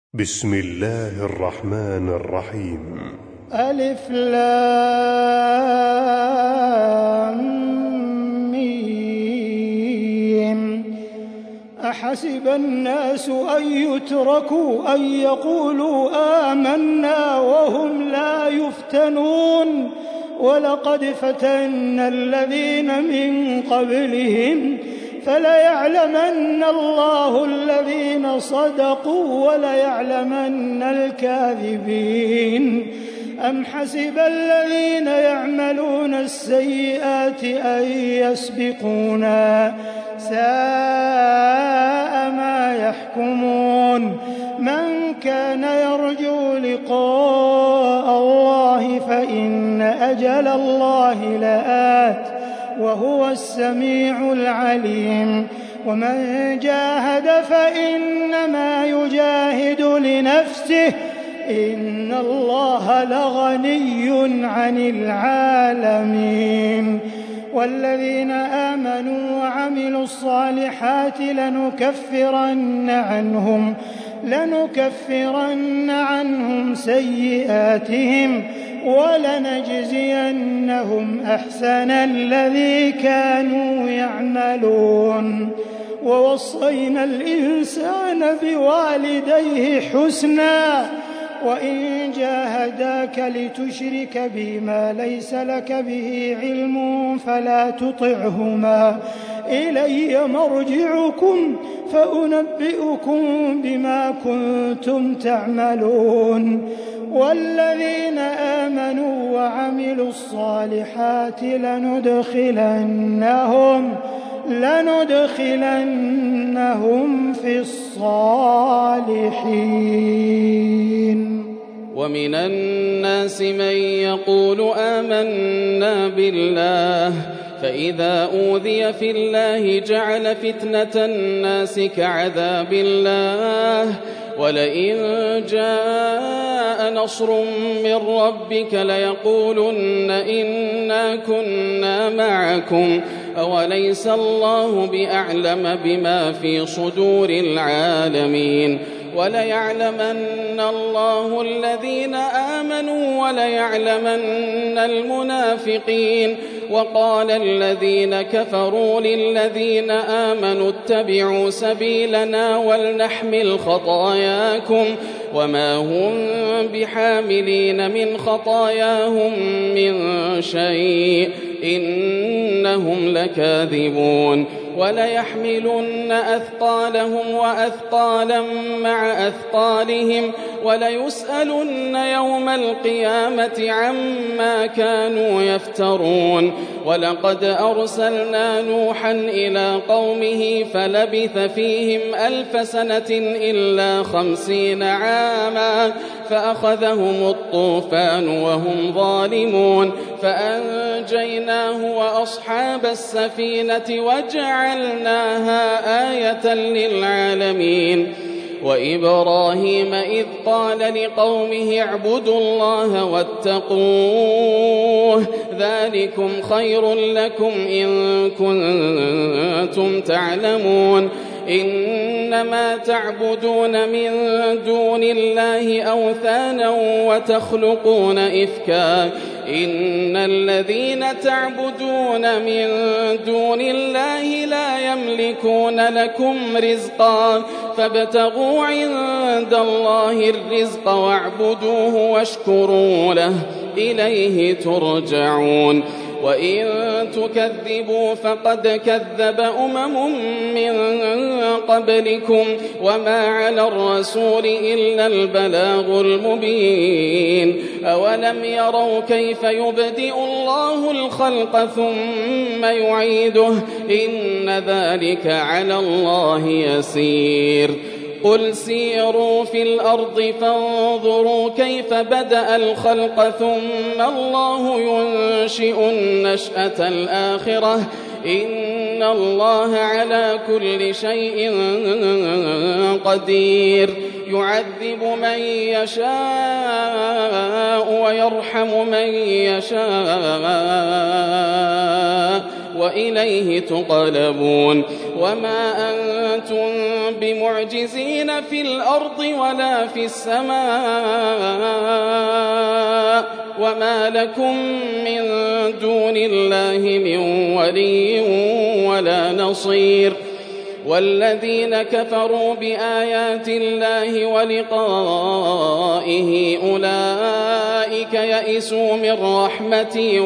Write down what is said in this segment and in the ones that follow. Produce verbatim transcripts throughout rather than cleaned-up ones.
بسم الله الرحمن الرحيم. ألف لام ميم. أحسب الناس أن يتركوا أن يقولوا آمنا وهم لا يفتنون ولقد فتنا الذين من قبلهم فليعلمن الله الذين صدقوا وليعلمن الكاذبين. أم حسب الذين يعملون السيئات أن يسبقونا ساء ما يحكمون. من كان يرجو لقاء الله فإن أجل الله لآت وهو السميع العليم. ومن جاهد فإنما يجاهد لنفسه إن الله لغني عن العالمين. والذين آمنوا وعملوا الصالحات لنكفرن عنهم لنكفرن عنهم سيئاتهم ولنجزينهم أحسن الذي كانوا يعملون. ووصينا الإنسان بوالديه حسنا وإن جاهداك لتشرك بي ما ليس لك به علم فلا تطعهما إلي مرجعكم فأنبئكم بما كنتم تعملون. والذين آمنوا وعملوا الصالحات لندخلنهم لندخلنهم في الصالحين. ومن الناس من يقول آمنا بالله فإذا أوذي في الله جعل فتنة الناس كعذاب الله ولئن جاء نصر من ربك ليقولن إنا كنا معكم أوليس الله بأعلم بما في صدور العالمين. وليعلمن الله الذين آمنوا وليعلمن المنافقين. وقال الذين كفروا للذين آمنوا اتبعوا سبيلنا ولنحمل خطاياكم وما هم بحاملين من خطاياهم من شيء إنهم لكاذبون. وليحملن أثقالهم وأثقالا مع أثقالهم وليسألن يوم القيامة عما كانوا يفترون. ولقد أرسلنا نوحا إلى قومه فلبث فيهم ألف سنة إلا خمسين عاما فأخذهم الطوفان وهم ظالمون فأنجيناه وأصحاب السفينة وجعلناها آية للعالمين. وإبراهيم إذ قال لقومه اعبدوا الله واتقوه ذلكم خير لكم إن كنتم تعلمون. إنما تعبدون من دون الله أوثانا وتخلقون إفكا إن الذين تعبدون من دون الله لا يملكون لكم رزقا فابتغوا عند الله الرزق واعبدوه واشكروا له إليه ترجعون. وإن تكذبوا فقد كذب أمم من قبلكم وما على الرسول إلا البلاغ المبين. أولم يروا كيف يبدئ الله الخلق ثم يعيده إن ذلك على الله يسير. قل سيروا في الأرض فانظروا كيف بدأ الخلق ثم الله ينشئ النشأة الآخرة إن الله على كل شيء قدير. يعذب من يشاء ويرحم من يشاء وإليه تقلبون. وما أنتم بمعجزين في الأرض ولا في السماء وما لكم من دون الله من ولي ولا نصير والذين كفروا بآيات الله ولقائه أولئك يئسوا من رحمتي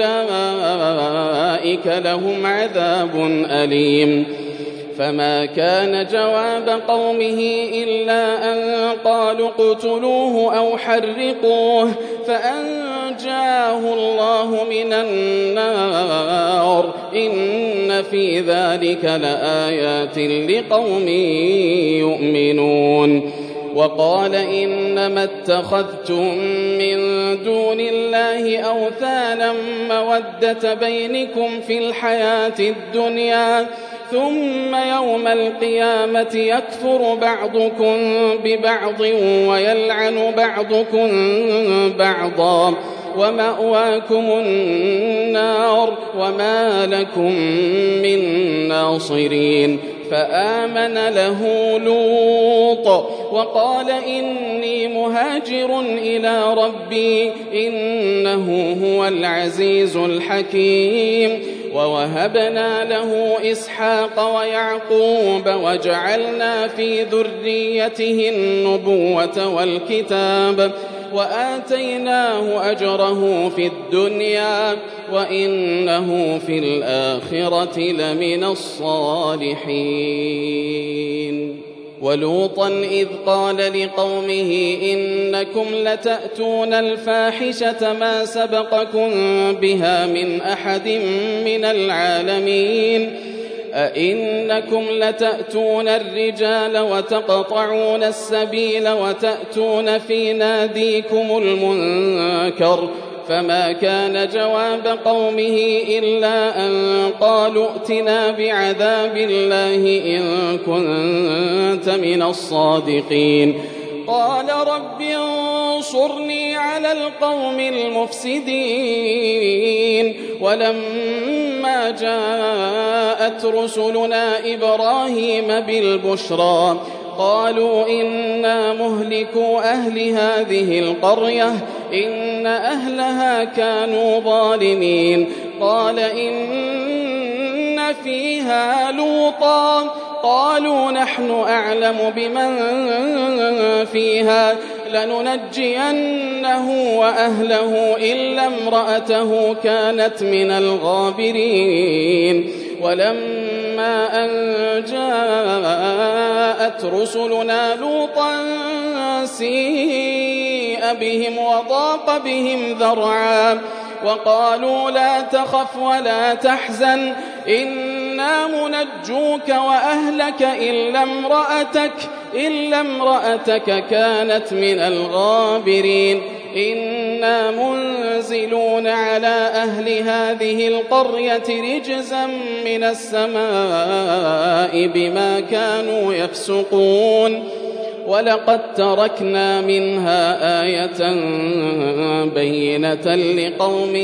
وأولئك لهم عذاب أليم فما كان جواب قومه إلا أن قالوا اقتلوه أو حرقوه فأنجاه الله من النار إن في ذلك لآيات لقوم يؤمنون وقال إنما اتخذتم من دون الله أوثانا مودة بينكم في الحياة الدنيا ثم يوم القيامة يكفر بعضكم ببعض ويلعن بعضكم بعضا ومأواكم النار وما لكم من ناصرين فآمن له لوط وقال إني مهاجر إلى ربي إنه هو العزيز الحكيم ووهبنا له إسحاق ويعقوب وجعلنا في ذريته النبوة والكتاب وآتيناه أجره في الدنيا وإنه في الآخرة لمن الصالحين ولوطا إذ قال لقومه إنكم لتأتون الفاحشة ما سبقكم بها من أحد من العالمين أئنكم لتأتون الرجال وتقطعون السبيل وتأتون في ناديكم المنكر فما كان جواب قومه إلا أن قالوا ائتنا بعذاب الله إن كنت من الصادقين قال رب انصرني على القوم المفسدين ولما جاءت رسلنا إبراهيم بالبشرى قالوا إنا مهلكو أهل هذه القرية إن أهلها كانوا ظالمين قال إن فيها لوطا قالوا نحن أعلم بمن فيها لننجينه وأهله إلا امرأته كانت من الغابرين ولما أن جاءت رسلنا لوطا سيء بهم وضاق بهم ذرعا وقالوا لا تخف ولا تحزن إنا منجوك وأهلك إلا امرأتك إلا امرأتك كانت من الغابرين إنا منزلون على أهل هذه القرية رجزا من السماء بما كانوا يفسقون ولقد تركنا منها آية بينة لقوم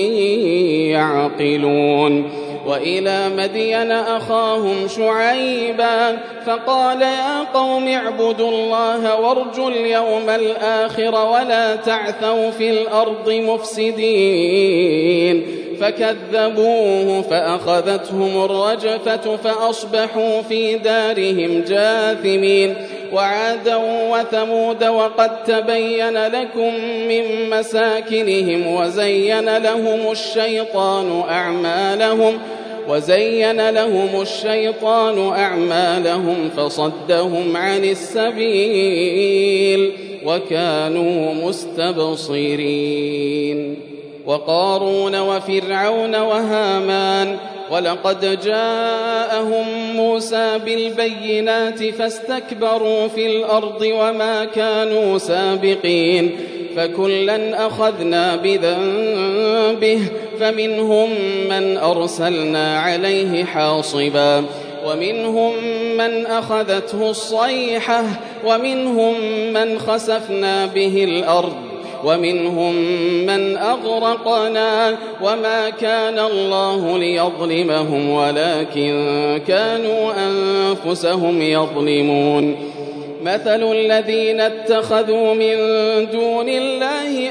يعقلون وإلى مدين أخاهم شعيبا فقال يا قوم اعبدوا الله وارجوا اليوم الآخر ولا تعثوا في الأرض مفسدين فكذبوه فأخذتهم الرجفة فأصبحوا في دارهم جاثمين وعادا وثمود وقد تبين لكم من مساكنهم وزين لهم الشيطان أعمالهم وزين لهم الشيطان أعمالهم فصدهم عن السبيل وكانوا مستبصرين وقارون وفرعون وهامان ولقد جاءهم موسى بالبينات فاستكبروا في الأرض وما كانوا سابقين فكلا أخذنا بذنبه فمنهم من أرسلنا عليه حاصبا ومنهم من أخذته الصيحة ومنهم من خسفنا به الأرض ومنهم من أغرقنا وما كان الله ليظلمهم ولكن كانوا أنفسهم يظلمون مثل الذين اتخذوا من دون الله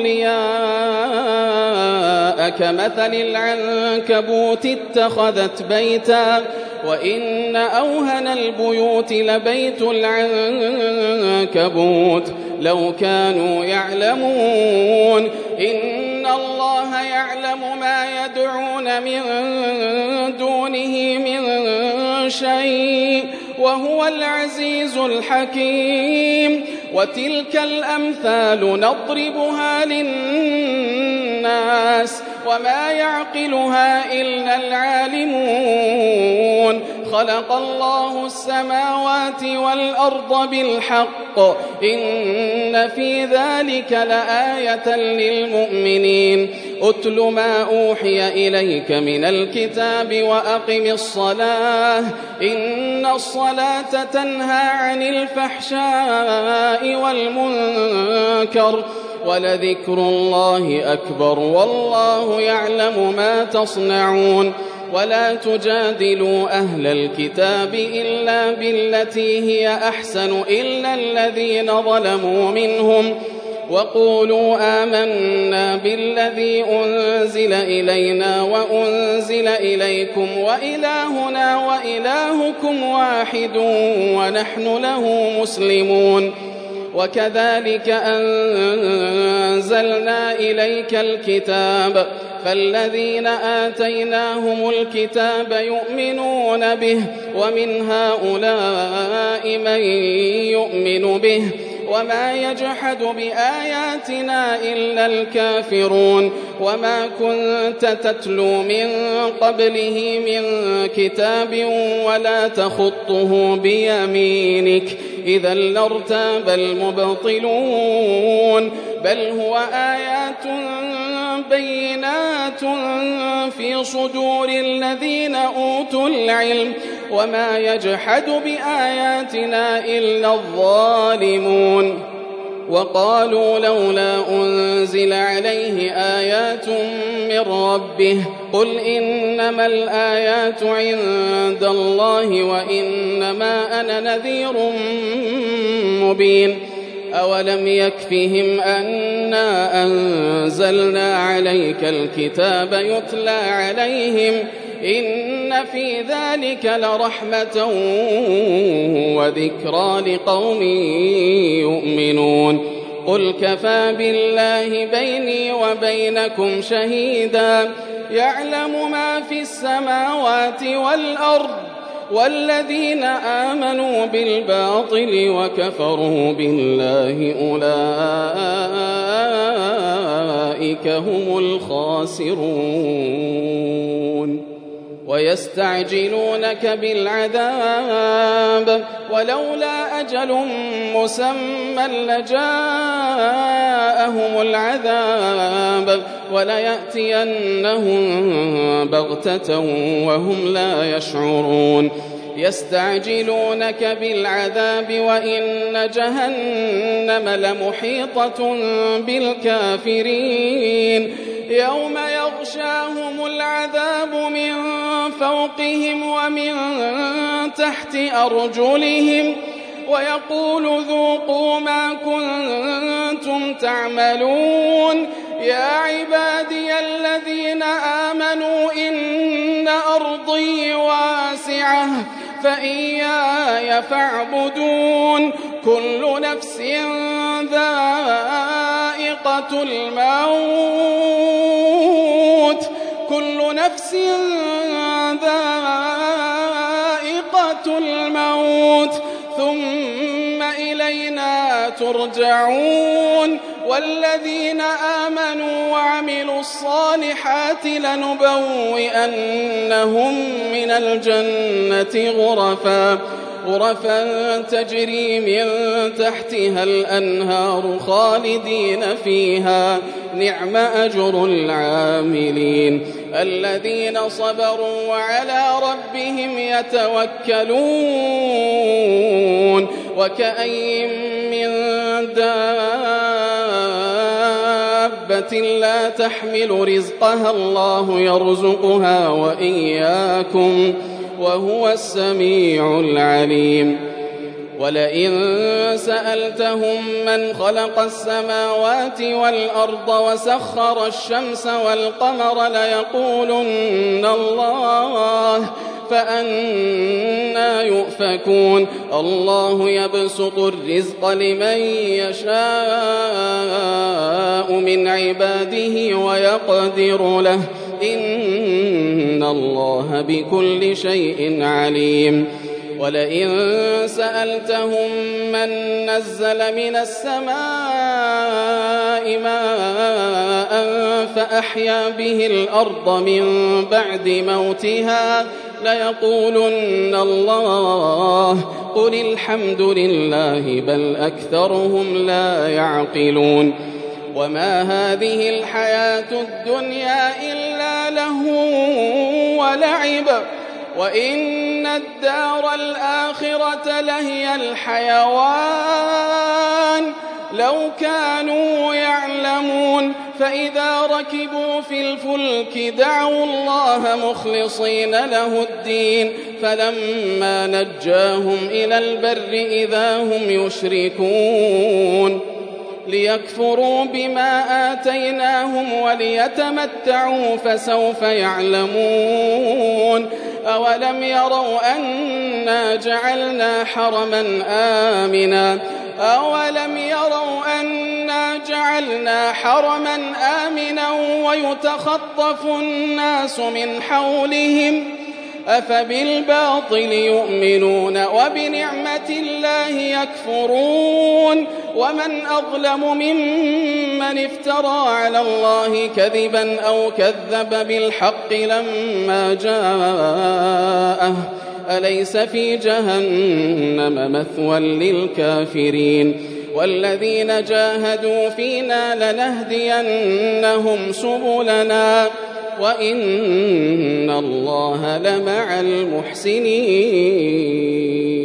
أولياء كمثل العنكبوت اتخذت بيتا وإن أوهن البيوت لبيت العنكبوت لو كانوا يعلمون إن الله يعلم ما يدعون من دونه من شيء وهو العزيز الحكيم وتلك الأمثال نضربها للناس وما يعقلها إلا العالمون خلق الله السماوات والأرض بالحق إن في ذلك لآية للمؤمنين أتل ما أوحي إليك من الكتاب وأقم الصلاة إن الصلاة تنهى عن الفحشاء والمنكر ولذكر الله أكبر والله يعلم ما تصنعون ولا تجادلوا أهل الكتاب إلا بالتي هي أحسن إلا الذين ظلموا منهم وقولوا آمنا بالذي أنزل إلينا وأنزل إليكم وإلهنا وإلهكم واحد ونحن له مسلمون وكذلك أنزلنا إليك الكتاب فالذين آتيناهم الكتاب يؤمنون به ومن هؤلاء من يؤمن به وما يجحد بآياتنا إلا الكافرون وما كنت تتلو من قبله من كتاب ولا تخطه بيمينك إذا لارتاب المبطلون بل هو آيات بينات في صدور الذين أوتوا العلم وما يجحد بآياتنا إلا الظالمون وقالوا لولا أنزل عليه آيات من ربه قل إنما الآيات عند الله وإنما أنا نذير مبين أولم يكفهم أنا أنزلنا عليك الكتاب يتلى عليهم إن في ذلك لرحمة وذكرى لقوم يؤمنون قل كفى بالله بيني وبينكم شهيدا يعلم ما في السماوات والأرض والذين آمنوا بالباطل وكفروا بالله أولئك هم الخاسرون ويستعجلونك بالعذاب ولولا أجل مسمى لجاءهم العذاب وليأتينهم بغتة وهم لا يشعرون يستعجلونك بالعذاب وإن جهنم لمحيطة بالكافرين يوم يغشاهم العذاب من فوقهم ومن تحت أرجلهم ويقول ذوقوا ما كنتم تعملون يا عبادي الذين آمنوا إن أرضي واسعة فإياي فاعبدون كل نفس ذائقة الموت كل نفس ذائقة الموت ثم إلينا ترجعون والذين آمنوا وعملوا الصالحات لنبوئنهم من الجنة غرفا غرفا تجري من تحتها الأنهار خالدين فيها نعم أجر العاملين الذين صبروا وعلى ربهم يتوكلون وكأين من دابة دابة لا تحمل رزقها الله يرزقها وإياكم وهو السميع العليم ولئن سألتهم من خلق السماوات والأرض وسخر الشمس والقمر ليقولن الله فأنى يؤفكون الله يبسط الرزق لمن يشاء من عباده ويقدر له إن الله بكل شيء عليم ولئن سألتهم من نزل من السماء ماء فأحيا به الأرض من بعد موتها ليقولن الله قل الحمد لله بل أكثرهم لا يعقلون وما هذه الحياة الدنيا إلا لهو ولعب وإن الدار الآخرة لهي الحيوان لو كانوا يعلمون فإذا ركبوا في الفلك دعوا الله مخلصين له الدين فلما نجاهم إلى البر إذا هم يشركون ليكفروا بما آتيناهم وليتمتعوا فسوف يعلمون أولم يروا أنا جعلنا حرما آمنا أولم يروا أنا جعلنا حرما آمنا ويتخطف الناس من حولهم أفبالباطل يؤمنون وبنعمة الله يكفرون ومن أظلم ممن افترى على الله كذبا أو كذب بالحق لما جاءه أليس في جهنم مثوى للكافرين والذين جاهدوا فينا لنهدينهم سبلنا وإن الله لمع المحسنين